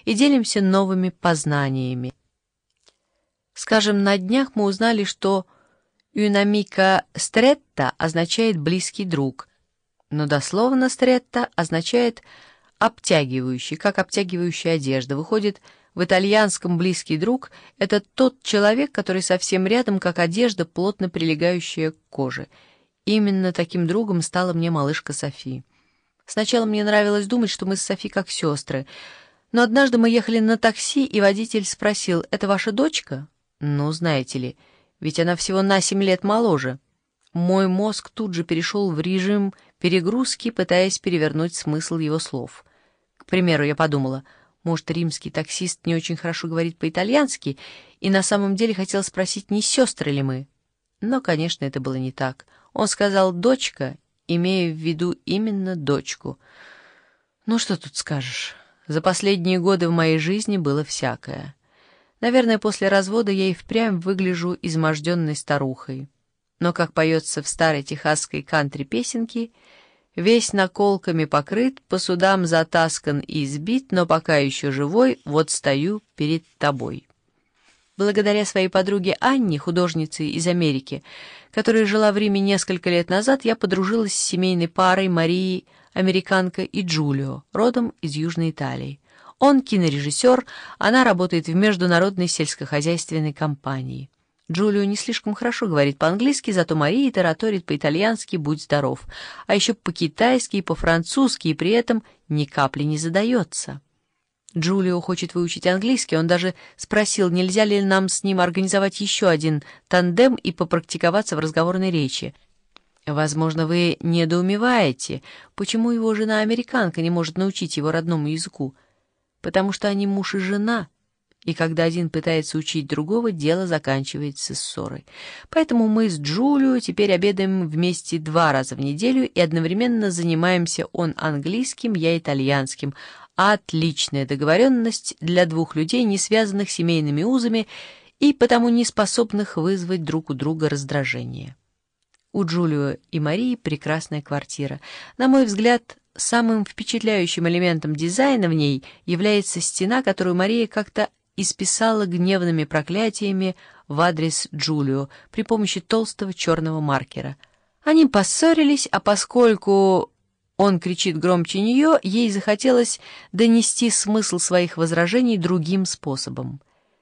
и делимся новыми познаниями. Скажем, на днях мы узнали, что «un amico stretto» означает «близкий друг», но дословно «stretto» означает «обтягивающий», как обтягивающая одежда. Выходит, в итальянском «близкий друг» — это тот человек, который совсем рядом, как одежда, плотно прилегающая к коже. Именно таким другом стала мне малышка Софи. Сначала мне нравилось думать, что мы с Софи как сестры, но однажды мы ехали на такси, и водитель спросил: «Это ваша дочка?» Ну, знаете ли, ведь она всего на 7 лет моложе. Мой мозг тут же перешел в режим перегрузки, пытаясь перевернуть смысл его слов. К примеру, я подумала, может, римский таксист не очень хорошо говорит по-итальянски, и на самом деле хотел спросить, не сестры ли мы. Но, конечно, это было не так. Он сказал «дочка», имея в виду именно дочку. Ну, что тут скажешь? За последние годы в моей жизни было всякое. Наверное, после развода я и впрямь выгляжу изможденной старухой. Но, как поется в старой техасской кантри-песенке, весь наколками покрыт, по судам затаскан и избит, но пока еще живой, вот стою перед тобой. Благодаря своей подруге Анне, художнице из Америки, которая жила в Риме несколько лет назад, я подружилась с семейной парой Марии, американка, и Джулио, родом из Южной Италии. Он кинорежиссер, она работает в международной сельскохозяйственной компании. Джулио не слишком хорошо говорит по-английски, зато Мария тараторит по-итальянски «будь здоров», а еще по-китайски и по-французски, и при этом ни капли не задается. Джулио хочет выучить английский, он даже спросил, нельзя ли нам с ним организовать еще один тандем и попрактиковаться в разговорной речи. Возможно, вы недоумеваете, почему его жена-американка не может научить его родному языку. Потому что они муж и жена, и когда один пытается учить другого, дело заканчивается ссорой. Поэтому мы с Джулио теперь обедаем вместе 2 раза в неделю и одновременно занимаемся он английским, я итальянским. Отличная договоренность для 2 людей, не связанных семейными узами и потому не способных вызвать друг у друга раздражение. У Джулио и Марии прекрасная квартира. На мой взгляд, самым впечатляющим элементом дизайна в ней является стена, которую Мария как-то исписала гневными проклятиями в адрес Джулио при помощи толстого черного маркера. Они поссорились, а поскольку он кричит громче нее, ей захотелось донести смысл своих возражений другим способом.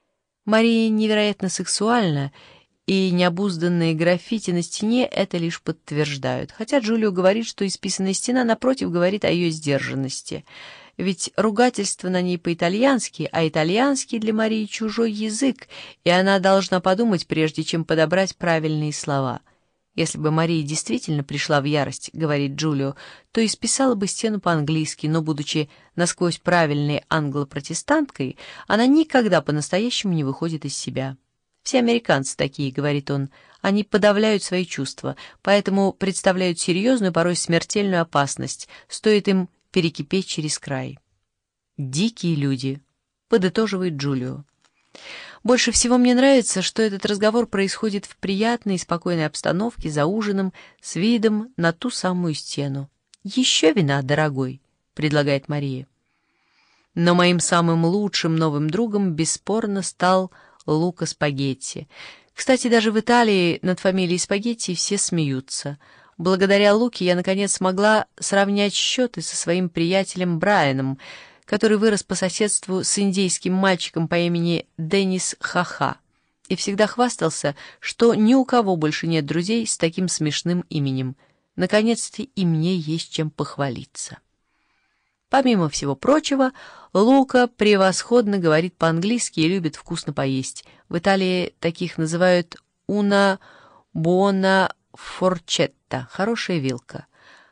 Мария невероятно сексуальна, и необузданные граффити на стене это лишь подтверждают, хотя Джулио говорит, что исписанная стена, напротив, говорит о ее сдержанности. Ведь ругательство на ней по-итальянски, а итальянский для Марии чужой язык, и она должна подумать, прежде чем подобрать правильные слова. Если бы Мария действительно пришла в ярость, говорит Джулио, то исписала бы стену по-английски, но, будучи насквозь правильной англо-протестанткой, она никогда по-настоящему не выходит из себя. «Все американцы такие», — говорит он, — «они подавляют свои чувства, поэтому представляют серьезную, порой смертельную опасность, стоит им перекипеть через край». «Дикие люди», — подытоживает Джулио. Больше всего мне нравится, что этот разговор происходит в приятной и спокойной обстановке, за ужином, с видом на ту самую стену. «Еще вина, дорогой», — предлагает Мария. Но моим самым лучшим новым другом бесспорно стал Лука Спагетти. Кстати, даже в Италии над фамилией Спагетти все смеются. Благодаря Луке я, наконец, смогла сравнять счеты со своим приятелем Брайаном, который вырос по соседству с индейским мальчиком по имени Деннис Хаха и всегда хвастался, что ни у кого больше нет друзей с таким смешным именем. Наконец-то и мне есть чем похвалиться. Помимо всего прочего, Лука превосходно говорит по-английски и любит вкусно поесть. В Италии таких называют «una buona forchetta» — «хорошая вилка».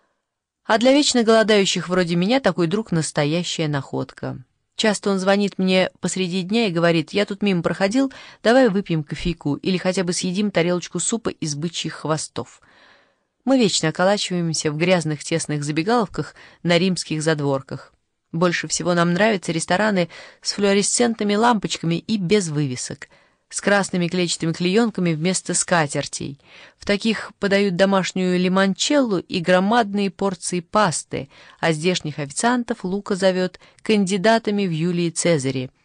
А для вечно голодающих вроде меня такой друг — настоящая находка. Часто он звонит мне посреди дня и говорит: «Я тут мимо проходил, давай выпьем кофейку или хотя бы съедим тарелочку супа из бычьих хвостов». Мы вечно околачиваемся в грязных тесных забегаловках на римских задворках. Больше всего нам нравятся рестораны с флуоресцентными лампочками и без вывесок. с красными клетчатыми клеенками вместо скатертей. В таких подают домашнюю лимончеллу и громадные порции пасты, а здешних официантов Лука зовет кандидатами в Юлии Цезаре.